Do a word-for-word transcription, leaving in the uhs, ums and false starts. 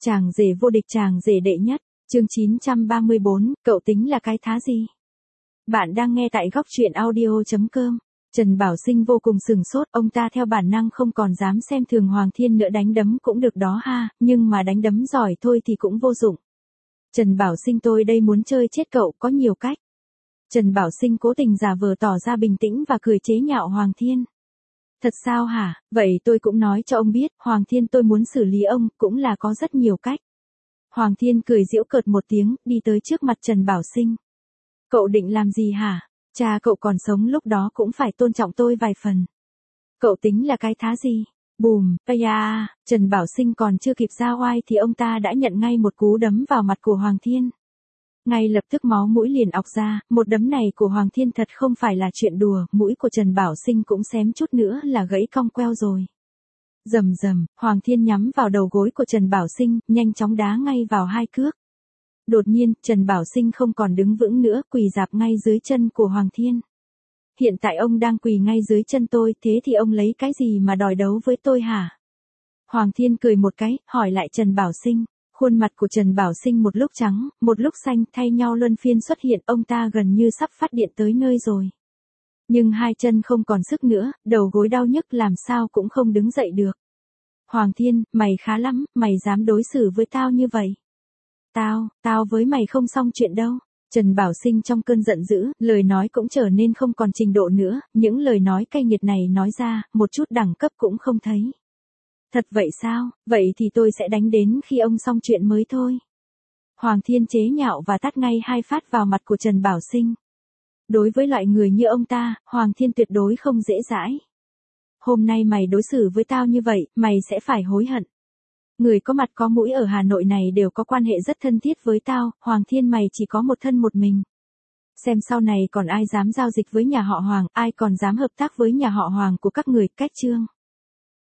Chàng rể vô địch, chàng rể đệ nhất, chương chín trăm ba mươi bốn, cậu tính là cái thá gì? Bạn đang nghe tại góc truyện audio chấm com. Trần Bảo Sinh vô cùng sừng sốt, ông ta theo bản năng không còn dám xem thường Hoàng Thiên nữa, đánh đấm cũng được đó ha, nhưng mà đánh đấm giỏi thôi thì cũng vô dụng. Trần Bảo Sinh, tôi đây muốn chơi chết cậu, có nhiều cách. Trần Bảo Sinh cố tình giả vờ tỏ ra bình tĩnh và cười chế nhạo Hoàng Thiên. Thật sao hả, vậy tôi cũng nói cho ông biết, Hoàng Thiên, tôi muốn xử lý ông, cũng là có rất nhiều cách. Hoàng Thiên cười giễu cợt một tiếng, đi tới trước mặt Trần Bảo Sinh. Cậu định làm gì hả? Cha cậu còn sống lúc đó cũng phải tôn trọng tôi vài phần. Cậu tính là cái thá gì? Bùm, aya, Trần Bảo Sinh còn chưa kịp ra oai thì ông ta đã nhận ngay một cú đấm vào mặt của Hoàng Thiên. Ngay lập tức máu mũi liền ọc ra, một đấm này của Hoàng Thiên thật không phải là chuyện đùa, mũi của Trần Bảo Sinh cũng xém chút nữa là gãy cong queo rồi. Rầm rầm, Hoàng Thiên nhắm vào đầu gối của Trần Bảo Sinh, nhanh chóng đá ngay vào hai cước. Đột nhiên, Trần Bảo Sinh không còn đứng vững nữa, quỳ rạp ngay dưới chân của Hoàng Thiên. Hiện tại ông đang quỳ ngay dưới chân tôi, thế thì ông lấy cái gì mà đòi đấu với tôi hả? Hoàng Thiên cười một cái, hỏi lại Trần Bảo Sinh. Khuôn mặt của Trần Bảo Sinh một lúc trắng, một lúc xanh, thay nhau luân phiên xuất hiện, ông ta gần như sắp phát điện tới nơi rồi. Nhưng hai chân không còn sức nữa, đầu gối đau nhức làm sao cũng không đứng dậy được. Hoàng Thiên, mày khá lắm, mày dám đối xử với tao như vậy. Tao, tao với mày không xong chuyện đâu. Trần Bảo Sinh trong cơn giận dữ, lời nói cũng trở nên không còn trình độ nữa, những lời nói cay nghiệt này nói ra, một chút đẳng cấp cũng không thấy. Thật vậy sao, vậy thì tôi sẽ đánh đến khi ông xong chuyện mới thôi. Hoàng Thiên chế nhạo và tát ngay hai phát vào mặt của Trần Bảo Sinh. Đối với loại người như ông ta, Hoàng Thiên tuyệt đối không dễ dãi. Hôm nay mày đối xử với tao như vậy, mày sẽ phải hối hận. Người có mặt có mũi ở Hà Nội này đều có quan hệ rất thân thiết với tao, Hoàng Thiên, mày chỉ có một thân một mình. Xem sau này còn ai dám giao dịch với nhà họ Hoàng, ai còn dám hợp tác với nhà họ Hoàng của các người, cách chương.